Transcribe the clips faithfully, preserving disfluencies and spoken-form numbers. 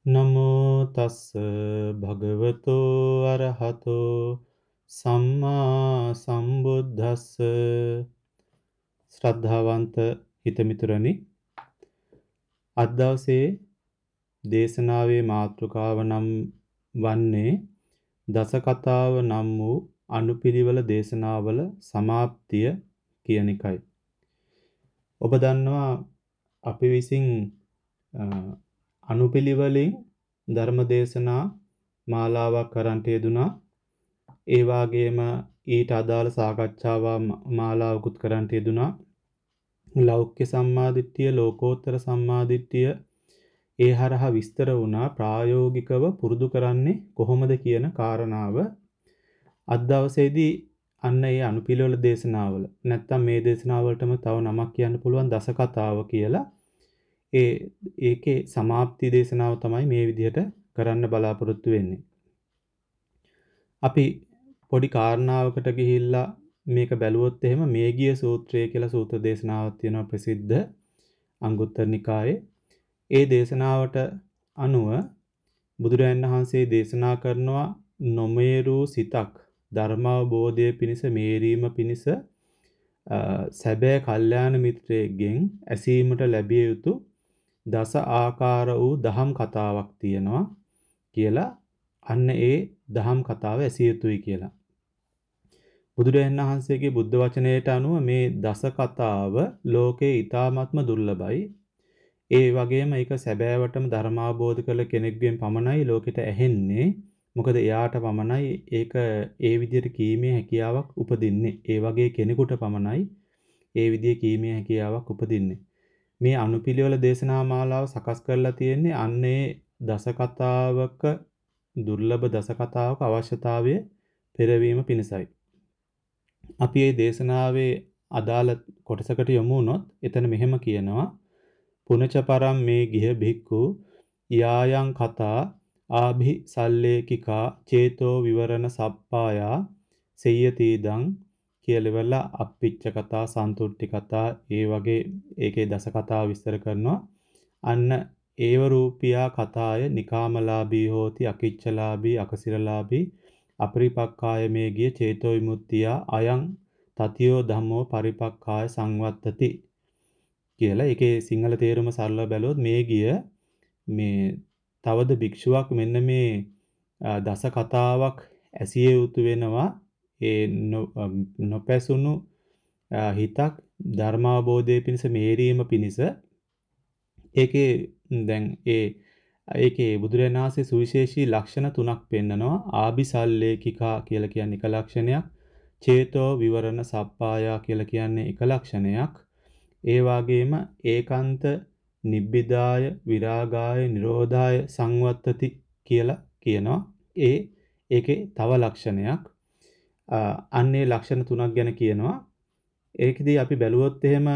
නමෝ තස්ස භගවතෝ අරහතෝ සම්මා සම්බුද්දස්ස ශ්‍රද්ධාවන්ත හිතමිතුරනි අද දවසේ දේශනාවේ මාතෘකාව නම් වන්නේ දස කතාව නම් වූ අනුපිළිවෙල දේශනාවල සමාප්තිය කියන එකයි. ඔබ දන්නවා අපි විසින් අ, අනුපිළිවෙලින් ධර්ම දේශනා මාලාවක් කරන්ට යෙදුනා. ඒ වාගේම ඊට අදාළ සාකච්ඡාව මාලාවකුත් කරන්ට යෙදුනා. ලෞකික සම්මාදිට්ඨිය, ලෝකෝත්තර සම්මාදිට්ඨිය ඒ හරහා විස්තර වුණා ප්‍රායෝගිකව පුරුදු කරන්නේ කොහොමද කියන කාරණාව. අද දවසේදී අන්න ඒ අනුපිළිවෙල දේශනාවල නැත්තම් මේ දේශනාවලටම තව නමක් කියන්න පුළුවන් දස කතාව කියලා. ඒ ඒකේ සමාප්ති දේශනාව තමයි මේ විදිහට කරන්න බලාපොරොත්තු වෙන්නේ. අපි පොඩි කාරණාවකට ගිහිල්ලා මේක බැලුවොත් එහෙම මේගිය සූත්‍රය කියලා සූත්‍ර දේශනාවක් තියෙනවා ප්‍රසිද්ධ අංගුත්තර නිකායේ. ඒ දේශනාවට අනුව බුදුරජාණන් වහන්සේ දේශනා කරනවා නොමේරු සිතක් ධර්මාවබෝධය පිණිස මේරීම පිණිස සැබෑ කල්යාණ මිත්‍රයෙක්ගෙන් ඇසීමට ලැබිය යුතු දස ආකාර වූ දහම් කතාවක් තියෙනවා කියලා. අන්න ඒ දහම් කතාව ඇසිය යුතුයි කියලා. බුදුරජාණන් වහන්සේගේ බුද්ධ වචනයට අනුව මේ දස කතාව ලෝකේ ඊ타ත්ම දුර්ලභයි. ඒ වගේම ඒක සැබෑවටම ධර්මාවබෝධ කළ කෙනෙක්ගෙන් පමණයි ලෝකෙට ඇහෙන්නේ. මොකද එයාට පමණයි ඒක ඒ විදිහට කීමේ හැකියාවක් උපදින්නේ. ඒ වගේ කෙනෙකුට පමණයි ඒ විදිහේ කීමේ හැකියාවක් උපදින්නේ. මේ අනුපිළිවෙල දේශනා මාලාව සකස් කරලා තියෙන්නේ අන්නේ දස කතාවක දුර්ලභ දස කතාවක අවශ්‍යතාවය පෙරවීම පිණිසයි. අපි මේ දේශනාවේ අදාළ කොටසකට යමු වුණොත් එතන මෙහෙම කියනවා පුනච පරම් මේ ගිහ භික්ඛු යායන් කතා ආභි සල්ලේකිකා චේතෝ විවරණ සප්පායා සෙය්‍යතිදං කියලවලා අප්පිච්ච කතා සන්තුට්ටි කතා ඒ වගේ ඒකේ දස කතා විස්තර කරනවා. අන්න ඒව රූපියා කතාය නිකාමලාභී හෝති අකිච්චලාභී අකසිරලාභී අපරිපක්ඛාය මේ ගිය චේතෝ විමුක්තිය අයං තතියෝ ධම්මෝ පරිපක්ඛාය සංවත්තති කියලා. ඒකේ සිංහල තේරුම සරලව බැලුවොත් මේ ගිය මේ තවද භික්ෂුවක් මෙන්න මේ දස කතාවක් ඇසිය යුතු වෙනවා. ඒ නොපැසුණු හිතක් ධර්මාවබෝධයේ පිණිස මේරීම පිණිස. ඒකේ දැන් ඒ ඒකේ බුදුරජාණන් වහන්සේ සුවිශේෂී ලක්ෂණ තුනක් පෙන්නනවා. ආභිසල්ලේකිකා කියලා කියන්නේ එක ලක්ෂණයක්. චේතෝ විවරණ සප්පායා කියලා කියන්නේ එක ලක්ෂණයක්. ඒ වගේම ඒකාන්ත නිබ්බිදාය විරාගාය නිරෝධාය සංවත්තති කියලා කියනවා. ඒ ඒකේ තව ලක්ෂණයක්. අන්නේ ලක්ෂණ තුනක් ගැන කියනවා. ඒකෙදී අපි බැලුවොත් එහෙම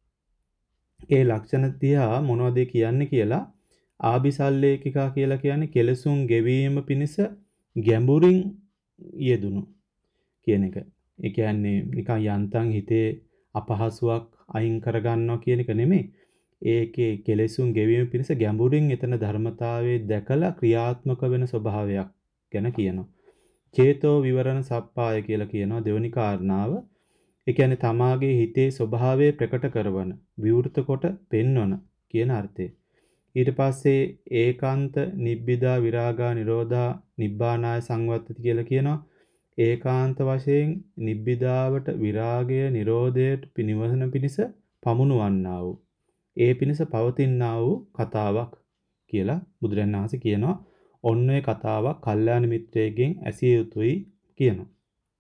ඒ ලක්ෂණ තියා මොනවද කියන්නේ කියලා ආභිසල්ලේකිකා කියලා කියන්නේ කෙලසුන් ගෙවීම පිණිස ගැඹුරින් යෙදුණු කියන එක. ඒ කියන්නේ නිකන් යන්තම් හිතේ අපහසුාවක් අයින් කරගන්නවා කියන එක නෙමෙයි. ඒකේ කෙලෙසුන් ගෙවීම පිණිස ගැඹුරින් එතන ධර්මතාවයේ දැකලා ක්‍රියාත්මක වෙන ස්වභාවයක් ගැන කියනවා. චේතෝ විවරණ සප්පාය කියලා කියනවා දෙවෙනි කාරණාව. ඒ කියන්නේ තමාගේ හිතේ ස්වභාවය ප්‍රකට කරවන, විවෘත කොට පෙන්වන කියන අර්ථය. ඊට පස්සේ ඒකාන්ත නිබ්බිදා විරාගා නිරෝධා නිබ්බානාය සංවත්තති කියලා කියනවා. ඒකාන්ත වශයෙන් නිබ්බිදාවට විරාගය නිරෝධයට පිනිවසන පිණිස පමුණුවන්නා වූ ඒ පිණිස පවතිනා වූ කතාවක් කියලා බුදුරජාණන් වහන්සේ කියනවා. ඔන්න ඔය කතාවක් කල්යාණ මිත්‍රයෙක්ගෙන් ඇසිය යුතුයි කියනවා.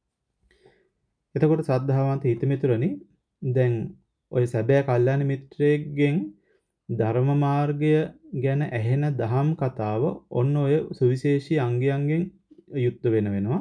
එතකොට ශ්‍රද්ධාවන්ත හිතමිතුරනි දැන් ඔය සැබෑ කල්යාණ මිත්‍රයෙක්ගෙන් ධර්ම මාර්ගය ගැන ඇහෙන දහම් කතාව ඔන්න ඔය සුවිශේෂී අංගයන්ගෙන් යුක්ත වෙන වෙනවා.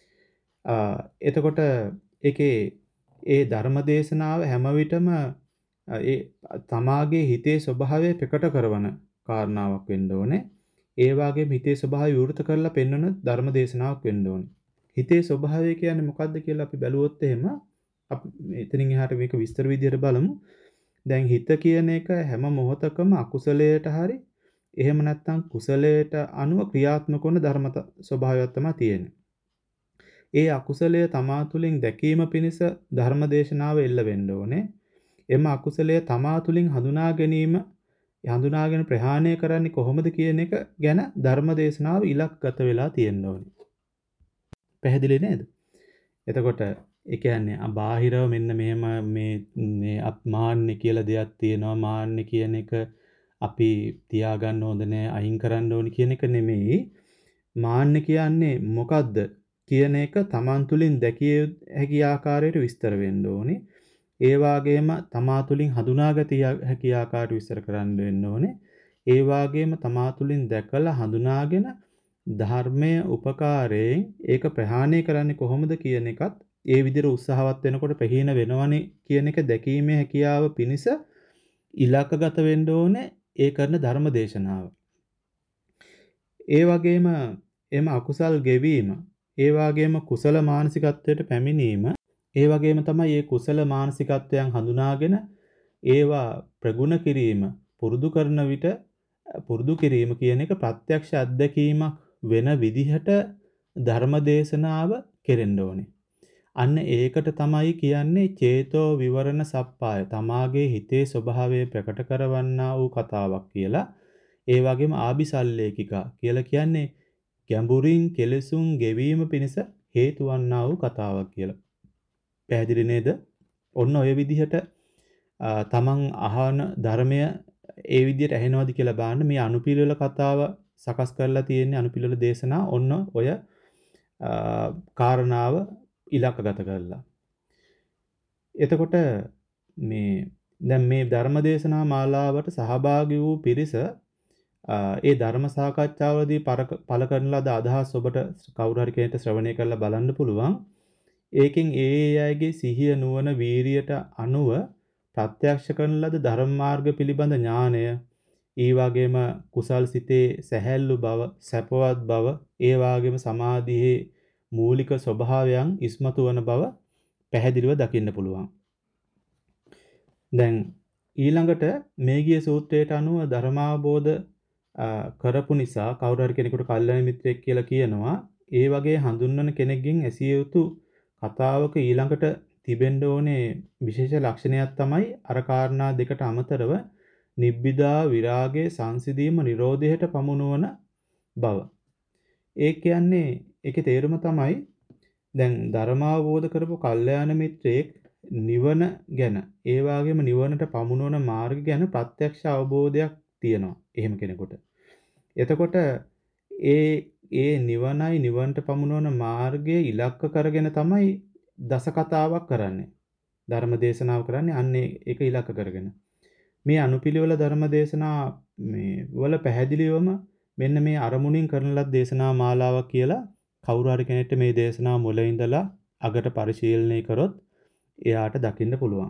එතකොට ඒකේ ඒ ධර්ම දේශනාව හැම විටම ඒ තමාගේ හිතේ ස්වභාවය ප්‍රකට කරන කාරණාවක් වෙන්න ඕනේ. ඒ වගේම හිතේ ස්වභාවය විවෘත කරලා පෙන්වන ධර්ම දේශනාවක් වෙන්න ඕනේ. හිතේ ස්වභාවය කියන්නේ මොකක්ද කියලා අපි බැලුවොත් එහෙම අපි එතනින් එහාට මේක විස්තර විදියට බලමු. දැන් හිත කියන එක හැම මොහොතකම අකුසලයට හරි එහෙම නැත්නම් කුසලයට අනුව ක්‍රියාත්මක වන ධර්ම ස්වභාවයක් තමයි තියෙන්නේ. ඒ අකුසලය තමා තුළින් දැකීම පිණිස ධර්මදේශනාව එල්ල වෙන්න ඕනේ. එම අකුසලය තමා තුළින් හඳුනා ගැනීම හඳුනාගෙන ප්‍රහාණය කරන්නේ කොහොමද කියන එක ගැන ධර්මදේශනාව ඉලක්කගත වෙලා තියෙන්න ඕනේ. පැහැදිලි නේද? එතකොට ඒ කියන්නේ බාහිරව මෙන්න මෙහෙම මේ මේ මාන්නේ කියලා දෙයක් තියෙනවා. මාන්නේ කියන එක අපි තියාගන්න හොඳ නෑ, අයින් කරන්න ඕනි කියන එක නෙමෙයි. මාන්නේ කියන්නේ මොකද්ද කියන එක Taman තුලින් දැකිය හැකි ආකාරයට විස්තර වෙන්න ඕනේ. ඒ වගේම තමා තුළින් හඳුනාගත හැකි ආකාරයට විස්තර කරන්න වෙන්න ඕනේ. ඒ වගේම තමා තුළින් දැකලා හඳුනාගෙන ධර්මයේ උපකාරයෙන් ඒක ප්‍රහාණය කරන්නේ කොහොමද කියන එකත් ඒ විදිහට උත්සාහවත් වෙනකොට ප්‍රහීන වෙනවනේ කියන එක දැකීමේ හැකියාව පිණිස ඉලක්කගත වෙන්න ඕනේ ඒ කරන ධර්ම දේශනාව. ඒ වගේම එම අකුසල් ගෙවීම, ඒ වගේම කුසල මානසිකත්වයට පැමිණීම, ඒ වගේම තමයි මේ කුසල මානසිකත්වයන් හඳුනාගෙන ඒවා ප්‍රගුණ කිරීම, පුරුදු කරන විට පුරුදු කිරීම කියන එක ප්‍රත්‍යක්ෂ අත්දැකීමක් වෙන විදිහට ධර්මදේශනාව කෙරෙන්න ඕනේ. අන්න ඒකට තමයි කියන්නේ චේතෝ විවරණ සප්පාය. තමාගේ හිතේ ස්වභාවය ප්‍රකට කරවන්නා වූ කතාවක් කියලා. ඒ වගේම ආභිසල්ලේකිකා කියලා කියන්නේ ගැඹුරින් කෙලෙසුන් ගෙවීම පිණිස හේතු වන්නා වූ කතාවක් කියලා. පැහැදිලි නේද? ඔන්න ඔය විදිහට තමන් අහන ධර්මය ඒ විදිහට ඇහෙනවද කියලා බලන්න. මේ අනුපිළිවෙල කතාව සකස් කරලා තියෙන්නේ අනුපිළිවෙල දේශනා ඔන්න ඔය කාරණාව ඉලක්කගත කරලා. එතකොට මේ දැන් මේ ධර්ම දේශනා මාලාවට සහභාගී වූ පිරිස ඒ ධර්ම සාකච්ඡාවලදී පළ කරන ලද අදහස් ඔබට කවුරු හරි කෙනෙක්ට ශ්‍රවණය කරලා බලන්න පුළුවන්. ඒකෙන් ඒ ඒ අයගේ සිහිය නුවණ වීරියට අනුව ප්‍රත්‍යක්ෂ කරන ලද ධර්ම මාර්ග පිළිබඳ ඥානය, ඒ වගේම කුසල් සිතේ සැහැල්ලු බව, සැපවත් බව, ඒ වගේම සමාධියේ මූලික ස්වභාවයන් ඉස්මතු වන බව පැහැදිලිව දකින්න පුළුවන්. දැන් ඊළඟට මේගිය සූත්‍රයට අනුව ධර්මාබෝධ කරපු නිසා කවුරු හරි කෙනෙකුට කල්යාණ මිත්‍රයෙක් කියලා කියනවා. ඒ වගේ හඳුන්වන කෙනෙක්ගෙන් ඇසිය යුතු කතාවක ඊළඟට තිබෙන්න ඕනේ විශේෂ ලක්ෂණයක් තමයි අර කාරණා දෙකට අමතරව නිබ්බිදා විරාගයේ සංසිඳීම නිරෝධයට පමුණුවන බව. ඒ කියන්නේ ඒකේ තේරුම තමයි දැන් ධර්මාවබෝධ කරපු කල්යාණ මිත්‍රයෙක් නිවන ගැන ඒ වගේම නිවනට පමුණුවන මාර්ග ගැන ප්‍රත්‍යක්ෂ අවබෝධයක් තියෙනවා එහෙම කෙනෙකුට. එතකොට ඒ ඒ නිවනයි නිවන්ට පමුණුවන මාර්ගයේ ඉලක්ක කරගෙන තමයි දස කතාවක් කරන්නේ. ධර්ම දේශනාව කරන්නේ අන්නේ ඒක ඉලක්ක කරගෙන. මේ අනුපිළිවෙල ධර්ම දේශනා මේ වල පැහැදිලිවම මෙන්න මේ අරමුණින් කරන ලද දේශනා මාලාවක් කියලා කවුරු හරි කෙනෙක්ට මේ දේශනාව මුල ඉඳලා අගට පරිශීලනය කරොත් එයාට දකින්න පුළුවන්.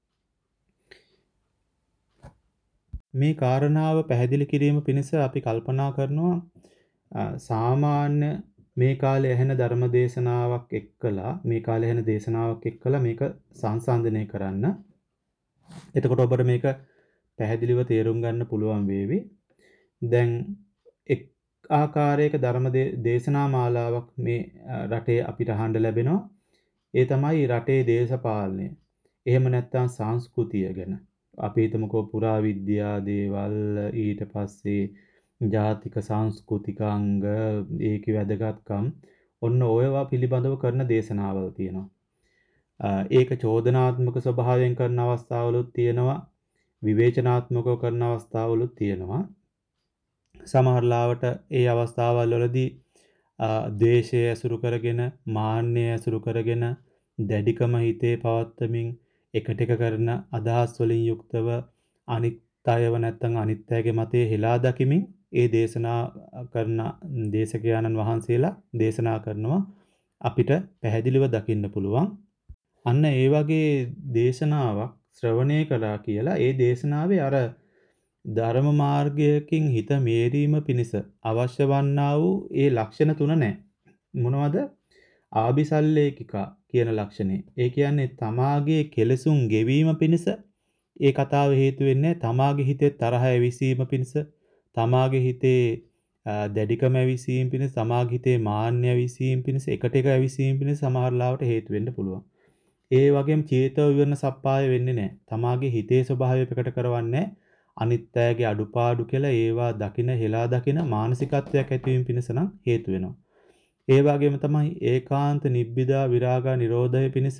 මේ කාරණාව පැහැදිලි කිරීම පිණිස අපි කල්පනා කරනවා සාමාන්‍ය මේ කාලේ ඇහෙන ධර්ම දේශනාවක් එක්කලා මේ කාලේ ඇහෙන දේශනාවක් එක්කලා මේක සංසන්දනය කරන්න. එතකොට ඔබට මේක පැහැදිලිව තේරුම් ගන්න පුළුවන් වේවි. දැන් එක් ආකාරයක ධර්ම දේශනා මාලාවක් මේ රටේ අපිට අහන්න ලැබෙනවා. ඒ තමයි රටේ දේශපාලනය. එහෙම නැත්නම් සංස්කෘතිය ගැන. අපි හිතමුකෝ පුරාවිද්‍යා දේවල්, ඊට පස්සේ ජාතික සංස්කෘතික අංග, ඒකේ වැදගත්කම් ඔන්න ඔයවා පිළිබඳව කරන දේශනාවල් තියෙනවා. ඒක චෝදනාත්මක ස්වභාවයෙන් කරන අවස්ථාවලුත් තියෙනවා. විවේචනාත්මකව කරන අවස්ථාවලුත් තියෙනවා. සමහර ලාවට ඒ අවස්ථාවල් වලදී ද්වේෂය ඇසුරු කරගෙන, මාන්නය ඇසුරු කරගෙන, දැඩිකම හිතේ පවත්තමින් එකට එක කරන අදහස් වලින් යුක්තව අනිත් අයව නැත්නම් අනිත් අයගේ මතයේ හෙලා දකිමින් ඒ දේශනා කරන දේශකයන්න් වහන්සේලා දේශනා කරනවා අපිට පැහැදිලිව දකින්න පුළුවන්. අන්න ඒ වගේ දේශනාවක් ශ්‍රවණය කළා කියලා ඒ දේශනාවේ අර ධර්ම මාර්ගයකින් හිත මේරීම පිණිස අවශ්‍ය වන්නා වූ ඒ ලක්ෂණ තුන නැහැ. මොනවද? ආභිසල්ලේකිකා කියන ලක්ෂණේ. ඒ කියන්නේ තමාගේ කෙලෙසුන් ගෙවීම පිණිස ඒ කතාව හේතු වෙන්නේ තමාගේ හිතේ තරහ ඇවිසීම පිණිස, තමාගේ හිතේ දැඩිකම ඇවිසීම පිණිස, තමාගේ හිතේ මාන්නය ඇවිසීම පිණිස, එකට එක ඇවිසීම පිණිස සමහර ලාවට හේතු වෙන්න පුළුවන්. ඒ වගේම චේතෝ විවරණ සප්පාය වෙන්නේ නැහැ. තමාගේ හිතේ ස්වභාවය ප්‍රකට කරවන්නේ අනිත් අයගේ අඩුපාඩු කියලා ඒවා දකින හෙලා දකින මානසිකත්වයක් ඇතිවීම පිණිස නම් හේතු වෙනවා. ඒ වගේම තමයි ඒකාන්ත නිබ්බිදා විරාගා නිරෝධය පිණිස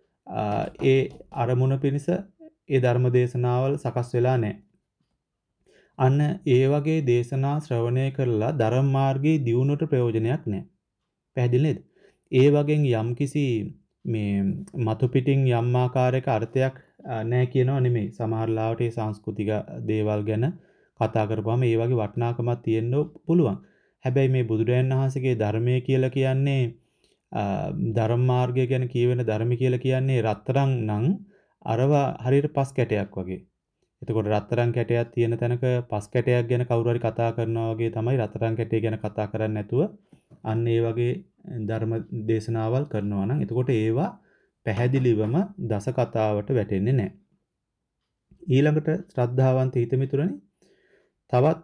ඒ අරමුණ පිණිස ඒ ධර්ම දේශනාවල් සකස් වෙලා නැහැ. අන්න ඒ වගේ දේශනා ශ්‍රවණය කරලා ධර්ම මාර්ගයේ දියුණුවට ප්‍රයෝජනයක් නැහැ. පැහැදිලි නේද? ඒ වගේ යම්කිසි මේ මතු පිටින් යම් ආකාරයක අර්ථයක් නැහැ කියනවා නෙමෙයි. සමහර ලාවට ඒ සංස්කෘතික දේවල් ගැන කතා කරපුවාම ඒ වගේ වටිනාකමක් තියෙන්න පුළුවන්. හැබැයි මේ බුදුරජාණන් වහන්සේගේ ධර්මය කියලා කියන්නේ ධර්ම මාර්ගය ගැන කියවෙන ධර්ම කියලා කියන්නේ රත්තරන් නම් අරවා හරියට පස් කැටයක් වගේ. එතකොට රත්තරන් කැටයක් තියෙන තැනක පස් කැටයක් ගැන කවුරු හරි කතා කරනවා වගේ තමයි රත්තරන් කැටය ගැන කතා කරන්නේ නැතුව අන්න ඒ වගේ ධර්ම දේශනාවල් කරනවා නම් එතකොට ඒවා පැහැදිලිවම දස කතාවට වැටෙන්නේ නැහැ. ඊළඟට ශ්‍රද්ධාවන්ත හිතමිතුරනි තවත්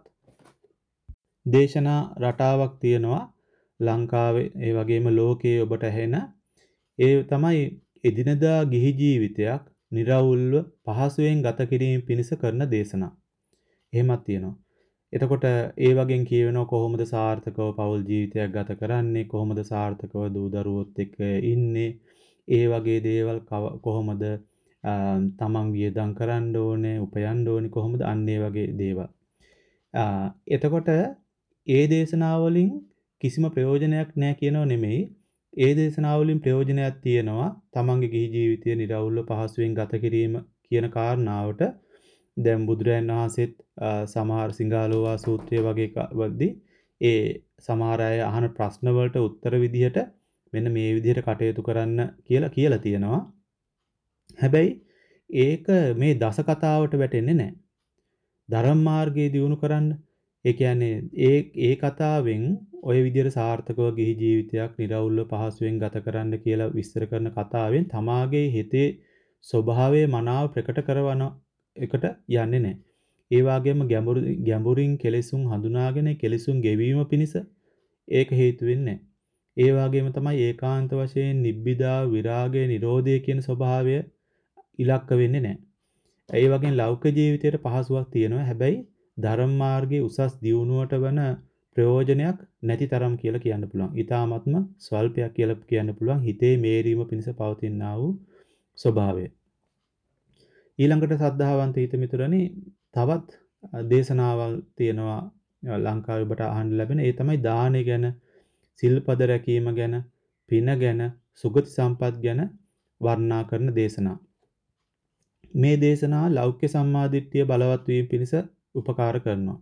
දේශනා රටාවක් තියෙනවා ලංකාවේ ඒ වගේම ලෝකයේ ඔබට ඇහෙන ඒ තමයි එදිනදා ගිහි ජීවිතයක් निराවුල්ව පහසුවෙන් ගත කිරීම පිණිස කරන දේශනා. එහෙමත් තියෙනවා. එතකොට ඒ වගේන් කියවෙනවා කොහොමද සාර්ථකව පෞල් ජීවිතයක් ගත කරන්නේ, කොහොමද සාර්ථකව දූ දරුවොත් එක්ක ඉන්නේ, ඒ වගේ දේවල් කොහොමද තමන් වියදම් කරන්න ඕනේ, උපයන්න ඕනේ කොහොමද අන්න ඒ වගේ දේවල්. එතකොට ඒ දේශනාවලින් කිසිම ප්‍රයෝජනයක් නැහැ කියනෝ නෙමෙයි. ඒ දේශනාවලින් ප්‍රයෝජනයක් තියෙනවා තමන්ගේ ගිහි ජීවිතය නිරවුල්ව පහසුවෙන් ගත කිරීම කියන කාරණාවට දැන් බුදුරයන් වහන්සේත් සමහර සිංහලෝවා සූත්‍රය වගේ වද්දී ඒ සමහර අය අහන ප්‍රශ්න වලට උත්තර විදිහට මෙන්න මේ විදිහට කටයුතු කරන්න කියලා කියලා තියෙනවා. හැබැයි ඒක මේ දස කතාවට වැටෙන්නේ නැහැ. ධර්ම මාර්ගයේ දියුණු කරන්න ඒ කියන්නේ ඒ ඒ කතාවෙන් ওই විදිහට සාර්ථකව ගිහි ජීවිතයක් නිරවුල්ව පහසුවෙන් ගත කරන්න කියලා විස්තර කරන කතාවෙන් තමාගේ හිතේ ස්වභාවය මනාව ප්‍රකට කරවන එකට යන්නේ නැහැ. ඒ වගේම ගැඹුරු ගැඹුරින් කෙලෙසුන් හඳුනාගෙන කෙලෙසුන් ගෙවීම පිණිස ඒක හේතු වෙන්නේ නැහැ. ඒ වගේම තමයි ඒකාන්ත වශයෙන් නිබ්බිදා විරාගය නිරෝධය කියන ස්වභාවය ඉලක්ක වෙන්නේ නැහැ. ඒ වගේම ලෞකික ජීවිතයට පහසුවක් තියෙනවා. හැබැයි ධර්ම මාර්ගයේ උසස් දියුණුවට වන ප්‍රයෝජනයක් නැති තරම් කියලා කියන්න පුළුවන්. ඊ타ත්ම ස්වල්පයක් කියලා කියන්න පුළුවන් හිතේ මේරීම පිණිස පවතිනා වූ ස්වභාවය. ඊළඟට සද්ධාවන්ත හිත මිතුරනි තවත් දේශනාවල් තියෙනවා ලංකාවේ ඔබට අහන්න ලැබෙන. ඒ තමයි දානය ගැන, සිල්පද රැකීම ගැන, පින ගැන, සුගති සම්පත් ගැන වර්ණනා කරන දේශනා. මේ දේශනා ලෞකික සම්මාදිට්ඨිය බලවත් වීම පිණිස උපකාර කරනවා.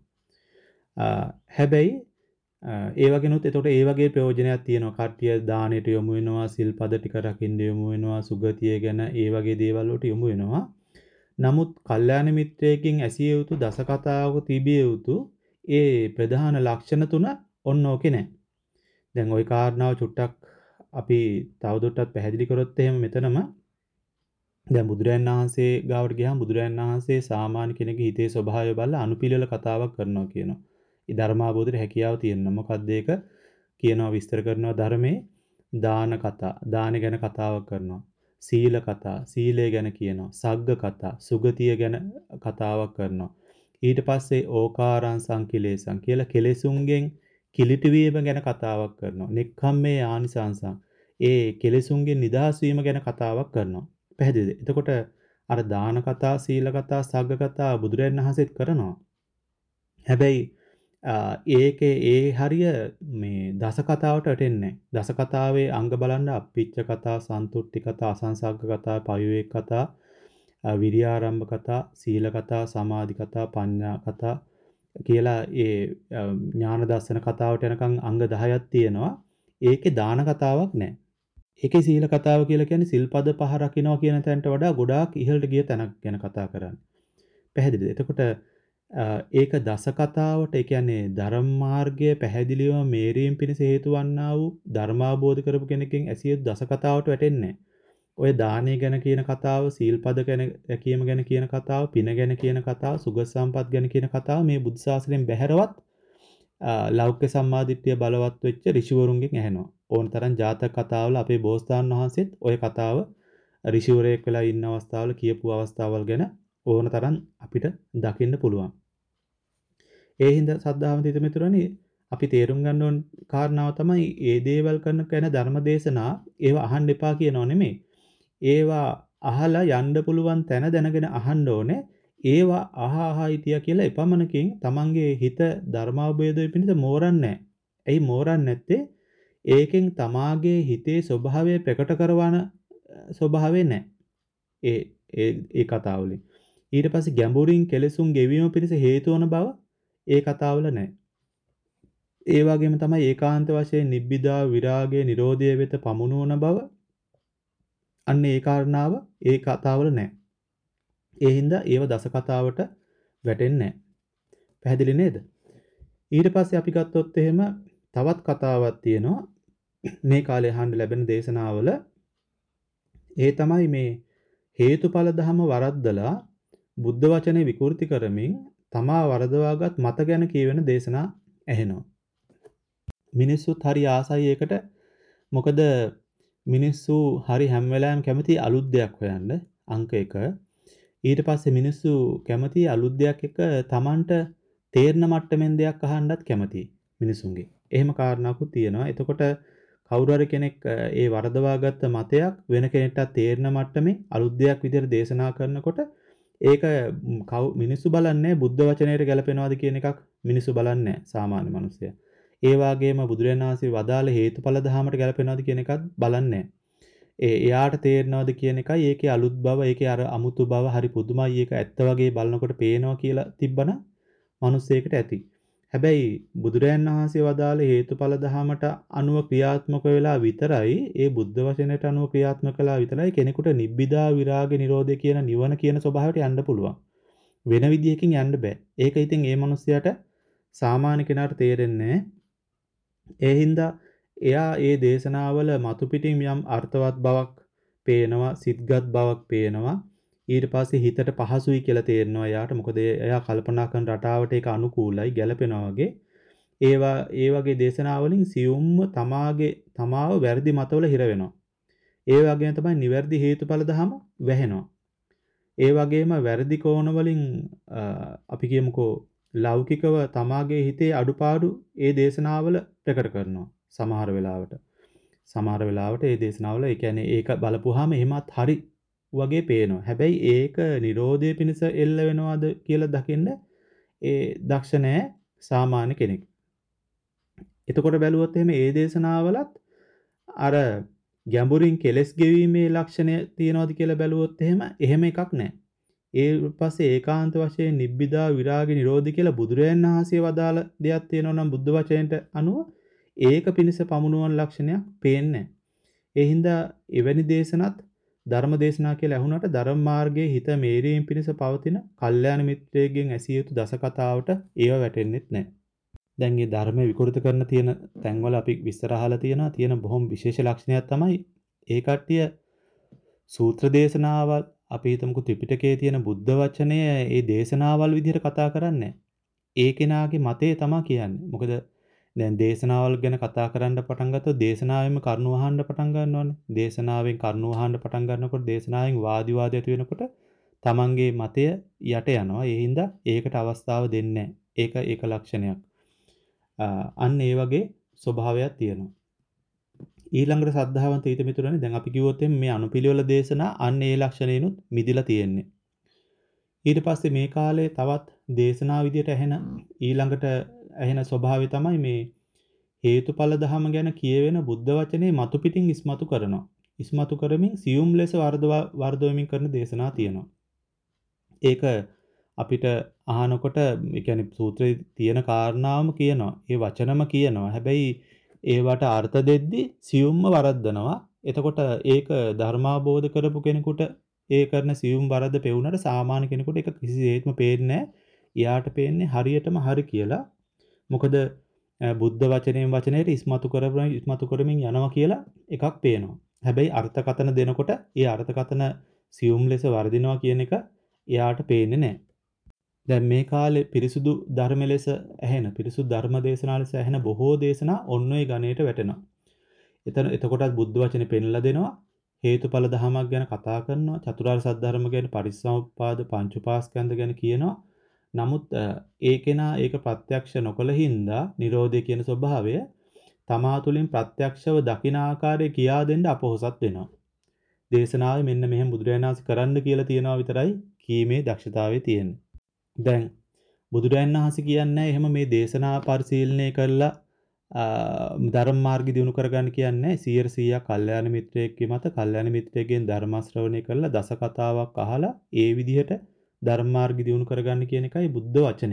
හැබැයි ඒ වගේනොත් එතකොට ඒ වගේ ප්‍රයෝජනයක් තියෙනවා. කට්ටිය දානෙට යොමු වෙනවා, සිල්පද ටික රකින්න යොමු වෙනවා, සුගතිය ගැන ඒ වගේ දේවල් වලට යොමු වෙනවා. නමුත් කල්යාණ මිත්‍රයෙක්ගෙන් ඇසිය යුතු දස කතාවක තිබිය යුතු ඒ ප්‍රධාන ලක්ෂණ තුන ඔන්න ඕකේ නැහැ. දැන් ওই කාරණාව චුට්ටක් අපි තවදුරටත් පැහැදිලි කරොත් එහෙම මෙතනම දැන් බුදුරයන් වහන්සේ ගාවට ගියාම බුදුරයන් වහන්සේ සාමාන්‍ය කෙනෙකුගේ හිතේ ස්වභාවය බලලා අනුපිළිවෙල කතාවක් කරනවා කියනවා. ඒ ධර්මාබෝධයට හැකියාව තියෙනවා. මොකක්ද ඒක? කියනවා විස්තර කරනවා ධර්මයේ දාන කතා, දාන ගැන කතාවක් කරනවා. සීල කතා, සීලය ගැන කියනවා. සග්ග කතා, සුගතිය ගැන කතාවක් කරනවා. ඊට පස්සේ ඕකාරං සංකිලේසං කියලා කෙලෙසුන්ගෙන් කිලිටි වීම ගැන කතාවක් කරනවා. නෙක්ඛම්මේ ආනිසංසං ඒ කෙලෙසුන්ගෙන් නිදහස් වීම ගැන කතාවක් කරනවා. පැහැදිලිද? එතකොට අර දාන කතා, සීල කතා, සග්ග කතා බුදුරජාණන් වහන්සේත් කරනවා. හැබැයි ඒකේ ඒ හරිය මේ දස කතාවට වැටෙන්නේ නැහැ. දස කතාවේ අංග බලන්න අප්පිච්ච කතා, සන්තුට්ටි කතා, අසංසග්ග කතා, පයුවේක කතා, විරියාරම්භ කතා, සීල කතා, සමාධි කතා, පඤ්ඤා කතා කියලා ඒ ඥාන දර්ශන කතාවට යනකම් අංග දහයක් තියෙනවා. ඒකේ දාන කතාවක් නැහැ. ඒකේ සීල කතාව කියලා කියන්නේ සිල්පද පහ රකින්නවා කියන තැනට වඩා ගොඩාක් ඉහළට ගිය තැනක් ගැන කතා කරන්නේ. පැහැදිලිද? එතකොට ඒක දස කතාවට ඒ කියන්නේ ධර්ම මාර්ගය පැහැදිලිවම මේරීම් පිණිස හේතු වන්නා වූ ධර්මාබෝධ කරපු කෙනකින් ඇසිය දස කතාවට වැටෙන්නේ නැහැ. ඔය දානය ගැන කියන කතාව, සීල්පද ගැන රැකීම ගැන කියන කතාව, පින ගැන කියන කතාව, සුගත සම්පත් ගැන කියන කතාව මේ බුද්ධ ශාසනයෙන් බැහැරවත් ලෞකික සම්මාදිට්ඨිය බලවත් වෙච්ච ඍෂිවරුන්ගෙන් ඇහෙනවා. ඕන තරම් ජාතක කතාවල අපේ බෝසතාණන් වහන්සේත් ওই කතාව ඍෂිවරයෙක් වෙලා ඉන්න අවස්ථාවල කියපු අවස්ථාවල් ගැන ඕන තරම් අපිට දකින්න පුළුවන්. ඒ හින්දා සද්ධාවන්ත හිතමිතුරනි අපි තේරුම් ගන්න ඕන කාරණාව තමයි ඒ දේවල් කරන කෙන ධර්මදේශනා ඒව අහන්න එපා කියනව නෙමෙයි. ඒවා අහලා යන්න පුළුවන් තැන දැනගෙන අහන්න ඕනේ. ඒවා අහ අහ හිටියා කියලා එපමණකින් තමන්ගේ හිත ධර්මාවබෝධය පිණිස මෝරන්නේ නැහැ. ඇයි මෝරන්නේ නැත්තේ? ඒකෙන් තමාගේ හිතේ ස්වභාවය ප්‍රකට කරවන ස්වභාවය නැහැ. ඒ ඒ ඒ කතාවලින්. ඊට පස්සේ ගැඹුරින් කෙලෙසුන් ගෙවීම පිණිස හේතු වන බව ඒ කතාවල නැහැ. ඒ වගේම තමයි ඒකාන්ත වශයෙන් නිබ්බිදා විරාගයේ නිරෝධය වෙත පමුණුවන බව අන්න ඒ කාරණාව ඒ කතාවල නැහැ. ඒ හින්දා ඒව දස කතාවට වැටෙන්නේ නැහැ. පැහැදිලි නේද? ඊට පස්සේ අපි ගත්තොත් එහෙම තවත් කතාවක් තියෙනවා මේ කාලේ අහන්න ලැබෙන දේශනාවල. ඒ තමයි මේ හේතුඵල ධම වරද්දලා බුද්ධ වචනේ විකෘති කරමින් තමා වරදවාගත් මත ගැන කියවෙන දේශනා ඇහෙනවා. මිනිස්සුත් හරි ආසයි ඒකට. මොකද මිනිස්සු හරි හැම වෙලාවෙම කැමති අලුත් දෙයක් හොයන්න. අංක එක. ඊට පස්සේ මිනිස්සු කැමති අලුත් දෙයක් එක Tamanට තේරෙන මට්ටමින් දෙයක් අහන්නත් කැමති මිනිසුන්ගේ. එහෙම කාරණාවකුත් තියෙනවා. එතකොට කවුරු හරි කෙනෙක් ඒ වරදවාගත්ත මතයක් වෙන කෙනෙක්ට තේරෙන මට්ටමින් අලුත් දෙයක් විදිහට දේශනා කරනකොට ඒක මිනිස්සු බලන්නේ බුද්ධ වචනයට ගැලපෙනවද කියන එකක් මිනිස්සු බලන්නේ සාමාන්‍ය මිනිස්සයා. ඒ වගේම බුදුරජාණන් වහන්සේ වදාළ හේතුඵල ධහමට ගැලපෙනවද කියන එකත් බලන්නේ. ඒ එයාට තේරෙනවද කියන එකයි ඒකේ අලුත් බව, ඒකේ අර අමුතු බව හරි පුදුමයි, ඒක ඇත්ත වගේ බලනකොට පේනවා කියලා තිබ්බනම් මිනිස්සෙකට ඇති. හැබැයි බුදුරජාණන් වහන්සේ වදාළ හේතුඵල ධහමට අනුව ක්‍රියාත්මක වෙලා විතරයි, ඒ බුද්ධ වචනයට අනුව ක්‍රියාත්මක කළා විතරයි කෙනෙකුට නිබ්බිදා විරාග නිරෝධය කියන නිවන කියන ස්වභාවයට යන්න පුළුවන්. වෙන විදියකින් යන්න බෑ. ඒක ඉතින් ඒ මිනිස්සයාට සාමාන්‍ය කෙනාට තේරෙන්නේ නැහැ. ඒ හින්දා එයා ඒ දේශනාවල මතු පිටින් යම් අර්ථවත් බවක් පේනවා, සිත්ගත් බවක් පේනවා. ඊට පස්සේ හිතට පහසුයි කියලා තේරෙනවා එයාට. මොකද එයා කල්පනා කරන රටාවට ඒක අනුකූලයි, ගැළපෙනවා වගේ. ඒවා ඒ වගේ දේශනාවලින් සියුම්ම තමාගේ තමාව වැරදි මතවල හිර වෙනවා. ඒ වගේම තමයි නිවැරදි හේතුඵල ධම වැහෙනවා. ඒ වගේම වැරදි කෝණ වලින් අපි කියමුකෝ ලෞකිකව තමාගේ හිතේ අඩුපාඩු ඒ දේශනාවල ප්‍රකට කරනවා. සමහර වෙලාවට සමහර වෙලාවට ඒ දේශනාවල ඒ කියන්නේ ඒක බලපුවාම එහෙමත් හරි වගේ පේනවා. හැබැයි ඒක නිරෝධය පිණිස එල්ල වෙනවද කියලා දකින්න ඒ දක්ෂ නැහැ සාමාන්‍ය කෙනෙක්. එතකොට බැලුවොත් එහෙම ඒ දේශනාවලත් අර ගැඹුරින් කෙලස් ගෙවීමේ ලක්ෂණය තියනවාද කියලා බැලුවොත් එහෙම එහෙම එකක් නැහැ. ඒ පස්සේ ඒකාන්ත වශයෙන් නිබ්බිදා විරාග නිරෝධි කියලා බුදුරයන් වහන්සේ වදාළ දෙයක් තියෙනවා නම් බුද්ධ වචනයට අනුව ඒක පිණිස පමුණුවන ලක්ෂණයක් පේන්නේ නැහැ. ඒ හින්දා එවැනි දේශනත් ධර්ම දේශනා කියලා ඇහුනට ධර්ම මාර්ගයේ හිත මේරීම් පිණිස පවතින කල්යාණ මිත්‍රයෙක්ගෙන් ඇසිය යුතු දස කතාවට ඒව වැටෙන්නෙත් නැහැ. දැන් මේ ධර්ම විකෘත කරන තියෙන තැන්වල අපි විස්තර අහලා තියෙනවා. තියෙන බොහොම විශේෂ ලක්ෂණයක් තමයි ඒ කට්ටිය සූත්‍ර දේශනාවල් අපි හිතමුකෝ ත්‍රිපිටකයේ තියෙන බුද්ධ වචනය ඒ දේශනාවල් විදිහට කතා කරන්නේ. ඒ කෙනාගේ මතය තමයි කියන්නේ. මොකද දැන් දේශනාවල් ගැන කතා කරන්න පටන් ගත්තොත් දේශනාවෙම කරුණු අහන්න පටන් ගන්නවානේ. දේශනාවෙන් කරුණු අහන්න පටන් ගන්නකොට දේශනාවෙන් වාදි වාද ඇති වෙනකොට තමන්ගේ මතය යට යනවා. ඒ හින්දා ඒකට අවස්ථාව දෙන්නේ නැහැ. ඒක ඒක ලක්ෂණයක්. අන්න ඒ වගේ ස්වභාවයක් තියෙනවා. ඊළඟට සද්ධාවන්ත ඊට මිතුරනේ දැන් අපි කිව්වොත් මේ අනුපිළිවෙල දේශනා අන්න ඒ ලක්ෂණේනොත් මිදිලා තියෙන්නේ. ඊට පස්සේ මේ කාලේ තවත් දේශනා විදියට ඇහෙන ඊළඟට ඇහෙන ස්වභාවය තමයි මේ හේතුඵල ධම ගැන කියවෙන බුද්ධ වචනේ මතු පිටින් ඉස්මතු කරනවා. ඉස්මතු කරමින් සියුම් ලෙස වර්ධවමින් කරන දේශනා තියෙනවා. ඒක අපිට අහනකොට ඒ කියන්නේ සූත්‍රයේ තියෙන කාරණාවම කියනවා. ඒ වචනම කියනවා. හැබැයි ඒවට අර්ථ දෙද්දි සියුම්ම වරද්දනවා. එතකොට ඒක ධර්මාබෝධ කරපු කෙනෙකුට ඒ කරන සියුම් වරද්ද පෙවුනට සාමාන්‍ය කෙනෙකුට ඒක කිසිසේත්ම පේන්නේ නැහැ. එයාට පේන්නේ හරියටම හරි කියලා. මොකද බුද්ධ වචනයෙන් වචනයට ඉස්මතු කරමින් ඉස්මතු කරමින් යනවා කියලා එකක් පේනවා. හැබැයි අර්ථකථන දෙනකොට ඒ අර්ථකථන සියුම් ලෙස වර්ධිනවා කියන එක එයාට පේන්නේ නැහැ. දැන් මේ කාලේ පිරිසුදු ධර්ම ලෙස ඇහෙන පිරිසුදු ධර්ම දේශනා ලෙස ඇහෙන බොහෝ දේශනා ඔන්න ඔය ගණයට වැටෙනවා. එතන එතකොටත් බුද්ධ වචනේ පෙන්ලා දෙනවා. හේතුඵල ධමයක් ගැන කතා කරනවා. චතුරාර්ය සත්‍ය ධර්ම ගැන පරිසම්පාද පංච උපාස්කන්ධ ගැන කියනවා. නමුත් ඒ කෙනා ඒක ප්‍රත්‍යක්ෂ නොකළ හින්දා Nirodha කියන ස්වභාවය තමා තුළින් ප්‍රත්‍යක්ෂව දකින ආකාරය කියා දෙන්න අපොහසත් වෙනවා. දේශනාවේ මෙන්න මෙහෙම බුදුරජාණන් වහන්සේ කරන්න කියලා තියනවා විතරයි කීමේ දක්ෂතාවය තියෙන්නේ. දැන් බුදුරජාණන් වහන්සේ කියන්නේ එහෙම මේ දේශනා පරිශීලනය කරලා ධර්ම මාර්ගය දිනු කරගන්න කියන්නේ සියයට සීයක් කල්යාණ මිත්‍රයෙක් මත කල්යාණ මිත්‍රයෙක්ගෙන් ධර්ම ශ්‍රවණය කරලා දස කතාවක් අහලා ඒ විදිහට ධර්ම මාර්ගය දිනු කරගන්න කියන එකයි බුද්ධ වචනය.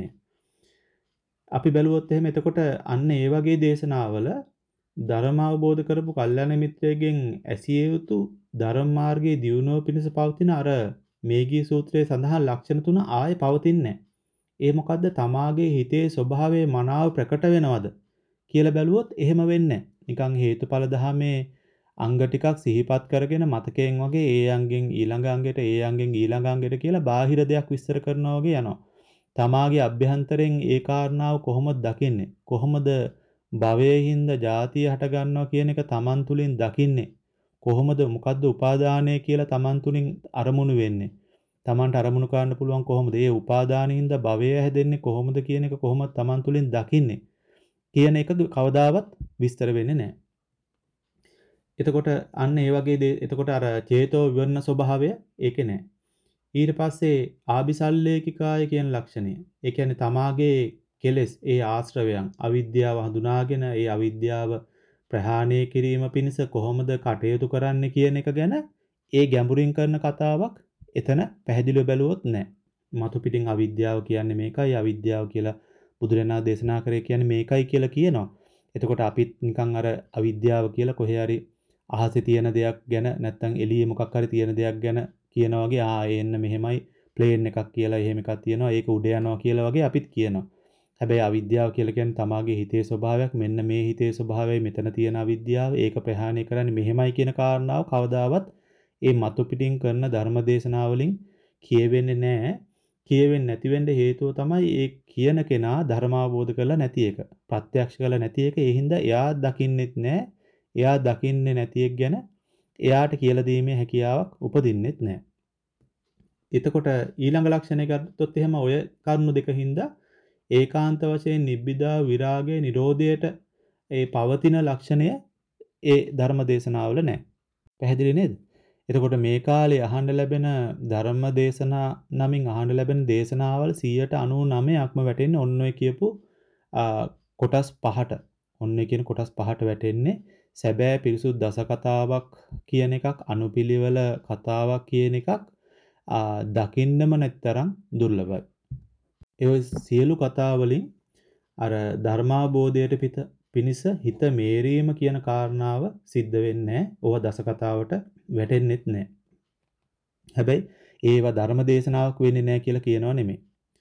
අපි බැලුවොත් එහෙම එතකොට අන්න ඒ වගේ දේශනාවල ධර්ම අවබෝධ කරපු කල්යාණ මිත්‍රයෙක්ගෙන් ඇසිය යුතු ධර්ම මාර්ගයේ දියුණුව පිණිස පවතින අර මේඝී සූත්‍රයේ සඳහන් ලක්ෂණ තුන ආයේ පවතින්නේ නැහැ. ඒ මොකද්ද? තමාගේ හිතේ ස්වභාවයේ මනාව ප්‍රකට වෙනවද කියලා බැලුවොත් එහෙම වෙන්නේ නිකන් හේතුඵල ධමයේ අංග ටිකක් සිහිපත් කරගෙන මතකයෙන් වගේ ඒ අංගෙන් ඊළඟ අංගෙට ඒ අංගෙන් ඊළඟ අංගෙට කියලා බාහිර දෙයක් විස්තර කරනවා වගේ යනවා. තමාගේ අභ්‍යන්තරයෙන් ඒ කාරණාව කොහොමද දකින්නේ? කොහොමද භවයේ හින්දා ජාතිය හට ගන්නවා කියන එක තමන් තුලින් දකින්නේ? කොහොමද මොකද්ද උපාදානය කියලා තමන් තුලින් අරමුණු වෙන්නේ? තමන්ට අරමුණු කරන්න පුළුවන් කොහොමද? ඒ උපාදානින්ද භවය හැදෙන්නේ කොහොමද කියන එක කොහොමද තමන් තුලින් දකින්නේ? කියන එක කවදාවත් විස්තර වෙන්නේ නැහැ. එතකොට අන්න ඒ වගේ දේ එතකොට අර චේතෝ විවරණ ස්වභාවය ඒකේ නැහැ. ඊට පස්සේ ආபிසල්ලේකිකාය කියන ලක්ෂණය. ඒ කියන්නේ තමාගේ කෙලෙස් ඒ ආශ්‍රවයන් අවිද්‍යාව හඳුනාගෙන ඒ අවිද්‍යාව ප්‍රහාණය කිරීම පිණිස කොහොමද කටයුතු කරන්න කියන එක ගැන ඒ ගැඹුරින් කරන කතාවක් එතන පැහැදිලිව බැලුවොත් නැහැ. මතු පිටින් අවිද්‍යාව කියන්නේ මේකයි අවිද්‍යාව කියලා බුදුරණා දේශනා කරේ කියන්නේ මේකයි කියලා කියනවා. එතකොට අපිත් නිකන් අර අවිද්‍යාව කියලා කොහේ හරි අහසේ තියෙන දෙයක් ගැන නැත්නම් එළියේ මොකක් හරි තියෙන දෙයක් ගැන කියනවා වගේ ආ එන්න මෙහෙමයි ප්ලේන් එකක් කියලා එහෙම එකක් තියෙනවා ඒක උඩ යනවා කියලා වගේ අපිත් කියනවා. හැබැයි අවිද්‍යාව කියලා කියන්නේ තමාගේ හිතේ ස්වභාවයක් මෙන්න මේ හිතේ ස්වභාවය මෙතන තියෙන අවිද්‍යාව ඒක ප්‍රහාණය කරන්නේ මෙහෙමයි කියන කාරණාව කවදාවත් ඒ මතු පිටින් කරන ධර්මදේශනා වලින් කියවෙන්නේ නැහැ. කියවෙන්නේ නැති වෙන්න හේතුව තමයි ඒ කියන කෙනා ධර්ම අවබෝධ කරලා නැති එක. ප්‍රත්‍යක්ෂ කරලා නැති එක. ඒ හින්දා එයා දකින්නෙත් නැහැ. එයා දකින්නේ නැති එක ගැන එයාට කියලා දීමේ හැකියාවක් උපදින්නෙත් නැහැ. එතකොට ඊළඟ ලක්ෂණය ගත්තොත් එහෙම ඔය කරුණු දෙක හින්දා ඒකාන්ත වශයෙන් නිබ්බිදා විරාගයේ නිරෝධයට ඒ පවතින ලක්ෂණය ඒ ධර්ම දේශනාවල නැහැ. පැහැදිලි නේද? එතකොට මේ කාලේ අහන්න ලැබෙන ධර්ම දේශනා නමින් අහන්න ලැබෙන දේශනාවල් සියයට අනූනවයක්ම වැටෙන්නේ ඔන්න ඔය කියපු කොටස් පහට. ඔන්න කියන කොටස් පහට වැටෙන්නේ සැබෑ පිරිසුදු දස කතාවක් කියන එකක් අනුපිළිවෙල කතාවක් කියන එකක් දකින්නම නැත්තරම් දුර්ලභයි. ඒ සියලු කතා වලින් අර ධර්මාබෝධයට පිට පිනිස හිත මේරීම කියන කාරණාව සිද්ධ වෙන්නේ නැහැ. ඕවා දස කතාවට වැටෙන්නෙත් නැහැ. හැබැයි ඒවා ධර්ම දේශනාවක් වෙන්නේ නැහැ කියලා කියනව නෙමෙයි.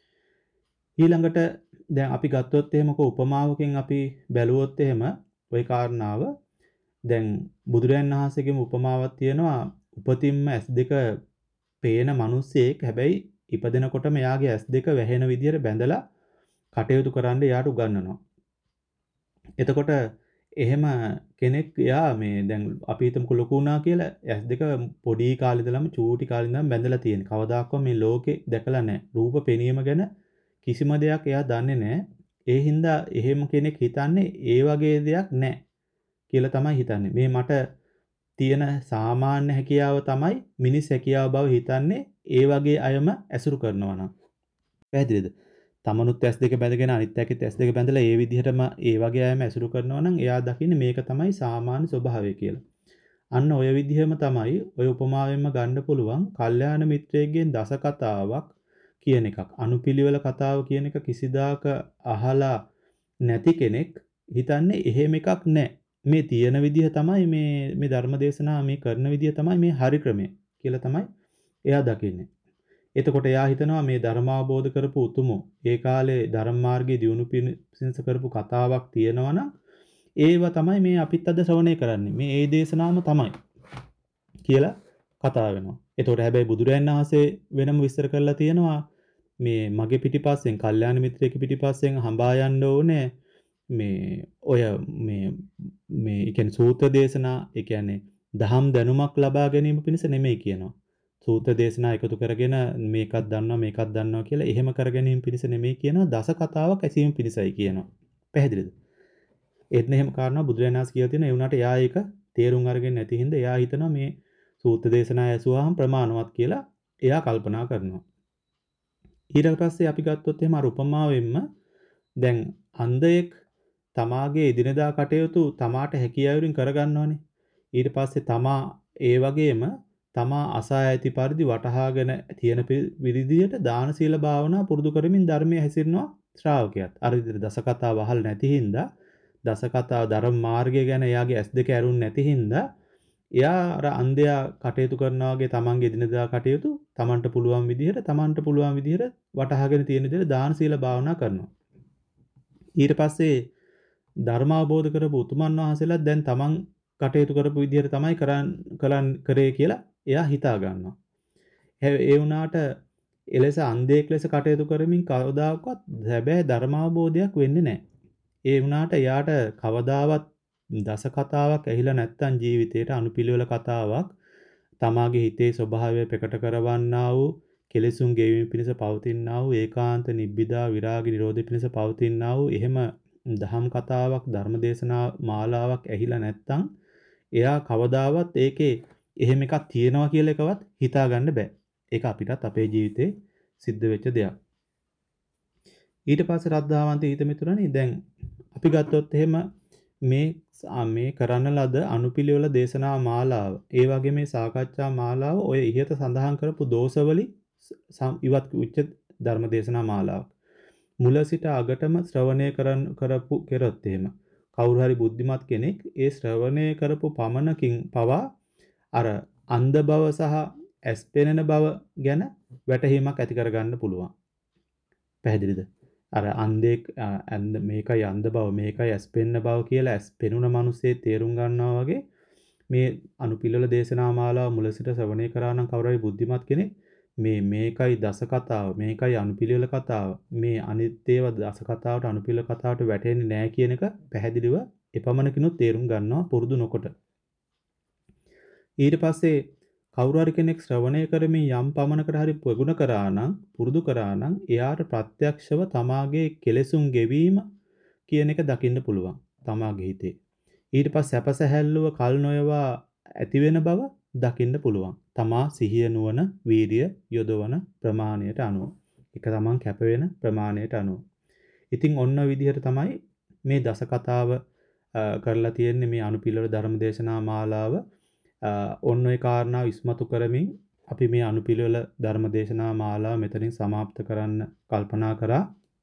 ඊළඟට දැන් අපි ගත්තොත් එහෙමක උපමාවකින් අපි බැලුවොත් එහෙම ওই කාරණාව දැන් බුදුරයන් වහන්සේගේම උපමාවක් තියෙනවා. උපතින්ම ඇස් දෙක පේන මිනිස්සෙක් හැබැයි ඉපදෙනකොටම එයාගේ ඇස් දෙක වැහෙන විදියට බැඳලා කටයුතු කරන්න එයාට උගන්වනවා. එතකොට එහෙම කෙනෙක් යා මේ දැන් අපි හිතමුකෝ ලොකු වුණා කියලා ඇස් දෙක පොඩි කාලේ ඉඳලම චූටි කාලේ ඉඳන් බැඳලා තියෙන. කවදාකවත් මේ ලෝකේ දැකලා නැහැ. රූප පෙනීම ගැන කිසිම දෙයක් එයා දන්නේ නැහැ. ඒ හින්දා එහෙම කෙනෙක් හිතන්නේ ඒ වගේ දෙයක් නැහැ කියලා තමයි හිතන්නේ. මේ මට තියෙන සාමාන්‍ය හැකියාව තමයි මිනිස් හැකියාව බව හිතන්නේ ඒ වගේ අයම ඇසුරු කරනවා නම්. පැහැදිලිද? තමනුත් ඇස් දෙක බැඳගෙන අනිත් ඇකෙත් ඇස් දෙක බැඳලා ඒ විදිහටම ඒ වගේ අයම ඇසුරු කරනවා නම් එයා දකින්නේ මේක තමයි සාමාන්‍ය ස්වභාවය කියලා. අන්න ඔය විදිහම තමයි ඔය උපමාවෙන්ම ගන්න පුළුවන් කල්යාණ මිත්‍රයෙක්ගෙන් දස කතාවක් කියන එකක්. අනුපිළිවෙල කතාව කියන එක කිසිදාක අහලා නැති කෙනෙක් හිතන්නේ එහෙම එකක් නැහැ. මේ තියෙන විදිහ තමයි මේ මේ ධර්මදේශනා මේ කරන විදිහ තමයි මේ හරි ක්‍රමය කියලා තමයි එයා දකින්නේ. එතකොට එයා හිතනවා මේ ධර්ම අවබෝධ කරපු උතුමෝ ඒ කාලේ ධර්ම මාර්ගයේ දියුණු පිණිස කරපු කතාවක් තියෙනවා නම් ඒව තමයි මේ අපිත් අද ශ්‍රවණය කරන්නේ. මේ ඒ දේශනාවම තමයි. කියලා කතා වෙනවා. එතකොට හැබැයි බුදුරයන් වහන්සේ වෙනම විස්තර කරලා තියෙනවා මේ මගේ පිටිපස්සෙන් කල්යාණ මිත්‍රයෙක් පිටිපස්සෙන් හඹා යන්න ඕනේ මේ ඔය මේ මේ ඒ කියන්නේ සූත්‍ර දේශනා ඒ කියන්නේ දහම් දැනුමක් ලබා ගැනීම පිණිස නෙමෙයි කියනවා. සූත්‍ර දේශනා එකතු කරගෙන මේකක් දන්නවා මේකක් දන්නවා කියලා එහෙම කර ගැනීම පිණිස නෙමෙයි කියනවා දස කතාවක් ඇසීම පිණිසයි කියනවා. පැහැදිලිද? එන්න එහෙම කාරණා බුදුරජාණන් වහන්සේ කියලා තියෙනවා. ඒ වුණාට එයා ඒක තේරුම් අරගෙන නැති හින්දා එයා හිතනවා මේ සූත්‍ර දේශනා ඇසුවාම ප්‍රමාණවත් කියලා එයා කල්පනා කරනවා. ඊට පස්සේ අපි ගත්තොත් එහෙම අර උපමාවෙන්ම දැන් අන්ධයෙක් තමාගේ එදිනදා කටයුතු තමාට හැකියාවරින් කරගන්නවානේ. ඊට පස්සේ තමා ඒ වගේම තමා අසා ඇති පරිදි වටහාගෙන තියෙන විදිහට දාන සීල භාවනා පුරුදු කරමින් ධර්මයේ හැසිරෙනවා ශ්‍රාවකයාත්. අර විදිහට දස කතා වහල් නැති හින්දා දස කතා ධර්ම මාර්ගය ගැන එයාගේ ඇස් දෙක ඇරුන් නැති හින්දා එයා අර අන්ධයා කටයුතු කරනා වගේ තමන්ගේ එදිනදා කටයුතු තමන්ට පුළුවන් විදිහට තමන්ට පුළුවන් විදිහට වටහාගෙන තියෙන විදිහට දාන සීල භාවනා කරනවා. ඊට පස්සේ ධර්ම අවබෝධ කරපු උතුමන් වහන්සේලා දැන් තමන් කටයුතු කරපු විදිහට තමයි කරන් කරේ කියලා එයා හිතා ගන්නවා. ඒ වුණාට එලෙස අන්ධයෙක් ලෙස කටයුතු කරමින් කවදාකවත් හැබැයි ධර්ම අවබෝධයක් වෙන්නේ නැහැ. ඒ වුණාට එයාට කවදාවත් දස කතාවක් ඇහිලා නැත්තම් ජීවිතේට අනුපිළිවෙල කතාවක් තමාගේ හිතේ ස්වභාවය ප්‍රකට කරවන්නා වූ කෙලෙසුන් ගෙවීම පිණිස පවතිනා වූ ඒකාන්ත නිබ්බිදා විරාග නිරෝධ පිණිස පවතිනා වූ එහෙම දහම් කතාවක් ධර්මදේශනා මාලාවක් ඇහිලා නැත්තම් එයා කවදාවත් ඒකේ එහෙම එකක් තියෙනවා කියලා එකවත් හිතා ගන්න බෑ. ඒක අපිටත් අපේ ජීවිතේ සිද්ධ වෙච්ච දෙයක්. ඊට පස්සේ රද්ධාවන්ත හිත මිතුරනේ දැන් අපි ගත්තොත් එහෙම මේ මේ කරන ලද අනුපිළිවෙල දේශනා මාලාව ඒ වගේ මේ සාකච්ඡා මාලාව ඔය ඉහත සඳහන් කරපු දෝෂවලින් ඉවත් වෙච්ච ධර්ම දේශනා මාලාවක්. මුල සිට අගටම ශ්‍රවණය කරන් කරපු කෙරොත් එහෙම කවුරු හරි බුද්ධිමත් කෙනෙක් ඒ ශ්‍රවණය කරපු පමණකින් පවා අර අන්ධ බව සහ ඇස් පෙනෙන බව ගැන වැටහීමක් ඇති කරගන්න පුළුවන්. පැහැදිලිද? අර අන්ධෙක් මේකයි අන්ධ බව මේකයි ඇස් පෙනෙන බව කියලා ඇස් පෙනුන මිනිස්සේ තේරුම් ගන්නවා වගේ මේ අනුපිළිවෙල දේශනා මාලාව මුල සිට ශ්‍රවණය කරා නම් කවුරු හරි බුද්ධිමත් කෙනෙක් මේ මේකයි දස කතාව මේකයි අනුපිළිවෙල කතාව මේ අනිත්‍යව දස කතාවට අනුපිළිවෙල කතාවට වැටෙන්නේ නැහැ කියන එක පැහැදිලිව එපමණකිනුත් තේරුම් ගන්නවා පුරුදු නොකොට. ඊට පස්සේ කවුරු හරි කෙනෙක් ශ්‍රවණය කරමින් යම් පමණකට හරි ප්‍රගුණ කරා නම් පුරුදු කරා නම් එයාට ප්‍රත්‍යක්ෂව තමාගේ කෙලෙසුන් ගෙවීම කියන එක දකින්න පුළුවන් තමාගේ හිතේ. ඊට පස්සේ සැපසැහැල්ලුව කල් නොයවා ඇති වෙන බව දකින්න පුළුවන්. තමා සිහිය නුවණ වීර්ය යොදවන ප්‍රමාණයට අනුව. ඒක තමන් කැප වෙන ප්‍රමාණයට අනුව. ඉතින් ඔන්න විදිහට තමයි මේ දස කතාව කරලා තියෙන්නේ මේ අනුපිළිවෙල ධර්මදේශනා මාලාව. ඔන්න ඔය කාරණා විස්මතු කරමින් අපි මේ අනුපිළිවෙල ධර්මදේශනා මාලාව මෙතනින් સમાપ્ત කරන්න කල්පනා කරා.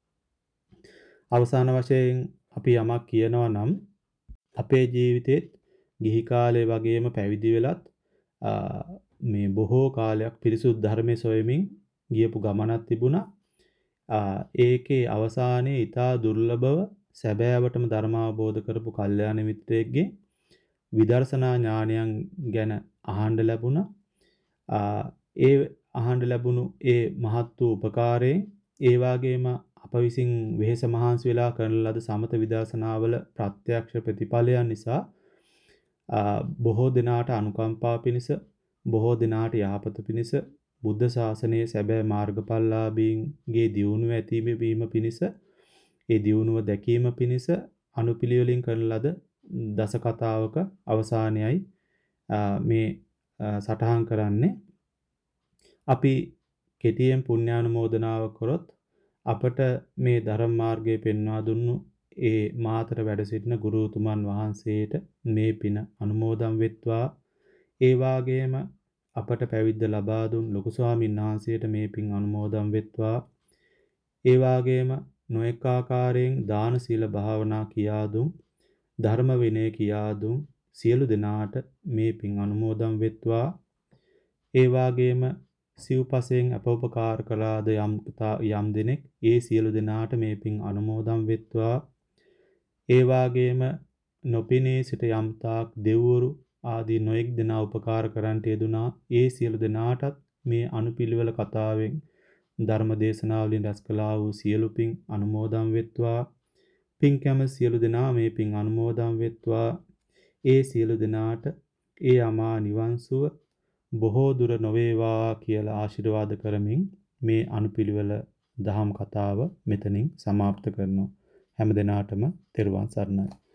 අවසාන වශයෙන් අපි යමක් කියනවා නම් අපේ ජීවිතේත් ගිහි කාලේ වගේම පැවිදි වෙලත් මේ බොහෝ කාලයක් පිරිසුදු ධර්මයේ සොයමින් ගියපු ගමනක් තිබුණා. ඒකේ අවසානයේ ඊටා දුර්ලභව සැබෑවටම ධර්ම අවබෝධ කරපු කල්යාණ මිත්‍රයෙක්ගේ විදර්ශනා ඥානයන් ගැන අහන්න ලැබුණා. ඒ අහන්න ලැබුණු ඒ මහත් වූ උපකාරයෙන් ඒ වගේම අප විසින් වෙහෙස මහන්සි වෙලා කරන ලද සමත විදර්ශනාවල ප්‍රත්‍යක්ෂ ප්‍රතිඵලයන් නිසා බොහෝ දිනාට අනුකම්පා පිණිස බොහෝ දිනාට යහපත පිණිස බුද්ධ ශාසනයේ සැබෑ මාර්ගඵලලාභීන්ගේ දියුණුව ඇතිවීම පිණිස ඒ දියුණුව දැකීම පිණිස අනුපිළිවෙලින් කරන ලද දස කතාවක අවසානයයි මේ සටහන් කරන්නේ. අපි කෙටියෙන් පුණ්‍යානුමෝදනාව කරොත් අපට මේ ධර්ම මාර්ගයේ පෙන්වා දුන්නු ඒ මාතර වැඩ සිටින ගුරුතුමන් වහන්සේට මේ පින අනුමෝදන් වෙත්වා. ඒ වාගේම අපට පැවිද්ද ලබා දුන් ලොකු ස්වාමීන් වහන්සේට මේ පින් අනුමෝදන් වෙත්වා. ඒ වාගේම නොඑක ආකාරයෙන් දාන සීල භාවනා කියා දුන් ධර්ම විනය කියා දුන් සියලු දෙනාට මේ පින් අනුමෝදන් වෙත්වා. ඒ වාගේම සිව්පසෙන් අපෝපකාර කළාද යම් යම් දෙනෙක් ඒ සියලු දෙනාට මේ පින් අනුමෝදන් වෙත්වා. ඒ වාගේම නොපිනී සිට යම් තාක් දෙව්වරු ආදී නොඑක් දෙනා උපකාර කරන්නට යෙදුනා. ඒ සියලු දෙනාටත් මේ අනුපිළිවෙල කතාවෙන් ධර්ම දේශනාවලින් රැස් කළා වූ සියලු පින් අනුමෝදන් වෙත්වා. පින් කැම සියලු දෙනා මේ පින් අනුමෝදන් වෙත්වා. ඒ සියලු දෙනාට ඒ අමා නිවන් සුව බොහෝ දුර නොවේවා කියලා ආශිර්වාද කරමින් මේ අනුපිළිවෙල දහම් කතාව මෙතනින් සමාප්ත කරනවා. හැම දිනාටම තෙරුවන් සරණයි.